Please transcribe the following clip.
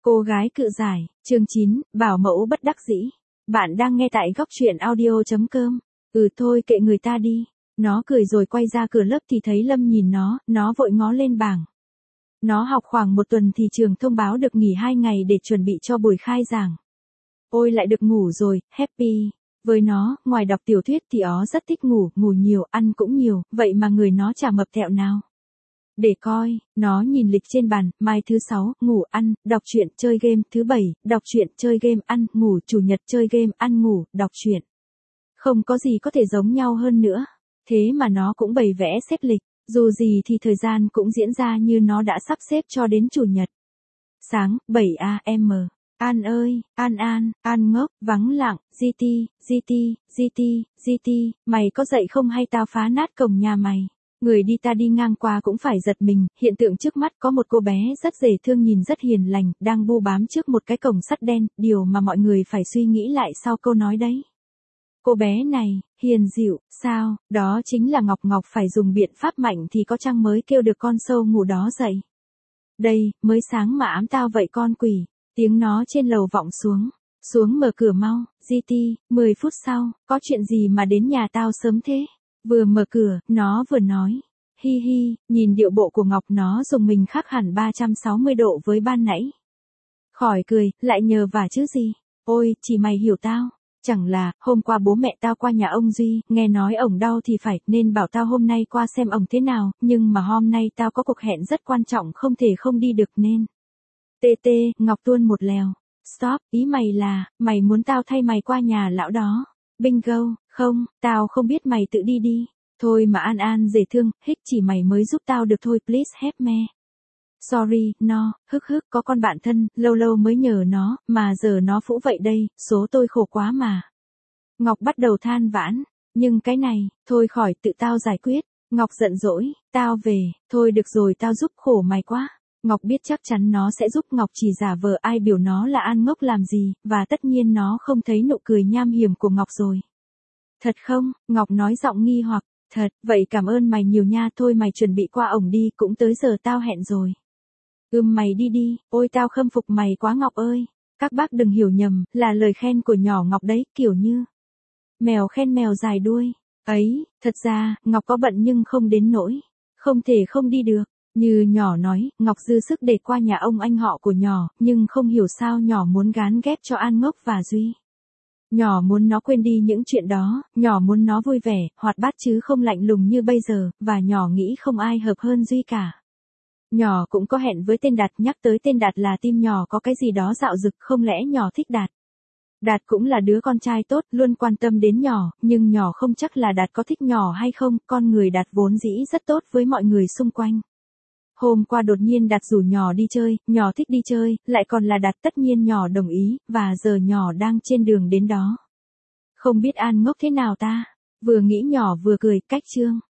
Cô gái cự giải, chương 9, bảo mẫu bất đắc dĩ. Bạn đang nghe tại góc truyện audio.com. Thôi kệ người ta đi. Nó cười rồi quay ra cửa lớp thì thấy Lâm nhìn nó vội ngó lên bảng. Nó học khoảng 1 tuần thì trường thông báo được nghỉ 2 ngày để chuẩn bị cho buổi khai giảng. Ôi lại được ngủ rồi, happy. Với nó, ngoài đọc tiểu thuyết thì ó rất thích ngủ nhiều, ăn cũng nhiều, vậy mà người nó chả mập tẹo nào. Để coi, nó nhìn lịch trên bàn, mai thứ 6, ngủ ăn, đọc truyện, chơi game, thứ 7, đọc truyện, chơi game, ăn, ngủ, chủ nhật chơi game, ăn, ngủ, đọc truyện. Không có gì có thể giống nhau hơn nữa. Thế mà nó cũng bày vẽ xếp lịch, dù gì thì thời gian cũng diễn ra như nó đã sắp xếp cho đến chủ nhật. Sáng, 7 AM. An ơi, An ngốc, vắng lặng, GT, mày có dậy không hay tao phá nát cổng nhà mày. Người ta đi ngang qua cũng phải giật mình, hiện tượng trước mắt có một cô bé rất dễ thương nhìn rất hiền lành, đang bu bám trước một cái cổng sắt đen, điều mà mọi người phải suy nghĩ lại sau câu nói đấy. Cô bé này, hiền dịu, sao, đó chính là Ngọc phải dùng biện pháp mạnh thì có chăng mới kêu được con sâu ngủ đó dậy. Đây, mới sáng mà ám tao vậy con quỷ, tiếng nó trên lầu vọng xuống mở cửa mau, GT, 10 phút sau, có chuyện gì mà đến nhà tao sớm thế? Vừa mở cửa, nó vừa nói. Hi hi, nhìn điệu bộ của Ngọc nó dùng mình khác hẳn 360 độ với ban nãy. Khỏi cười, lại nhờ vả chứ gì. Ôi, chỉ mày hiểu tao. Chẳng là, hôm qua bố mẹ tao qua nhà ông Duy, nghe nói ổng đau thì phải, nên bảo tao hôm nay qua xem ổng thế nào, nhưng mà hôm nay tao có cuộc hẹn rất quan trọng không thể không đi được nên. TT, Ngọc tuôn một lèo. Stop, ý mày là, mày muốn tao thay mày qua nhà lão đó. Bingo, không, tao không biết mày tự đi đi. Thôi mà An dễ thương, chỉ mày mới giúp tao được thôi, please help me. Sorry, no, có con bạn thân, lâu mới nhờ nó, mà giờ nó phũ vậy đây, số tôi khổ quá mà. Ngọc bắt đầu than vãn, nhưng cái này, thôi khỏi tự tao giải quyết. Ngọc giận dỗi, tao về, thôi được rồi tao giúp khổ mày quá. Ngọc biết chắc chắn nó sẽ giúp Ngọc chỉ giả vờ ai biểu nó là An ngốc làm gì, và tất nhiên nó không thấy nụ cười nham hiểm của Ngọc rồi. Thật không? Ngọc nói giọng nghi hoặc, thật, vậy cảm ơn mày nhiều nha, thôi mày chuẩn bị qua ổng đi, cũng tới giờ tao hẹn rồi. Mày đi, ôi tao khâm phục mày quá Ngọc ơi. Các bác đừng hiểu nhầm, là lời khen của nhỏ Ngọc đấy, kiểu như mèo khen mèo dài đuôi. Ấy, thật ra, Ngọc có bận nhưng không đến nỗi không thể không đi được. Như nhỏ nói, Ngọc dư sức để qua nhà ông anh họ của nhỏ, nhưng không hiểu sao nhỏ muốn gán ghép cho An Ngốc và Duy. Nhỏ muốn nó quên đi những chuyện đó, nhỏ muốn nó vui vẻ, hoạt bát chứ không lạnh lùng như bây giờ, và nhỏ nghĩ không ai hợp hơn Duy cả. Nhỏ cũng có hẹn với tên Đạt, nhắc tới tên Đạt là tim nhỏ có cái gì đó dạo dực, không lẽ nhỏ thích Đạt. Đạt cũng là đứa con trai tốt, luôn quan tâm đến nhỏ, nhưng nhỏ không chắc là Đạt có thích nhỏ hay không, con người Đạt vốn dĩ rất tốt với mọi người xung quanh. Hôm qua đột nhiên Đạt rủ nhỏ đi chơi, nhỏ thích đi chơi, lại còn là Đạt, tất nhiên nhỏ đồng ý, và giờ nhỏ đang trên đường đến đó. Không biết An Ngốc thế nào ta? Vừa nghĩ nhỏ vừa cười, cách chương.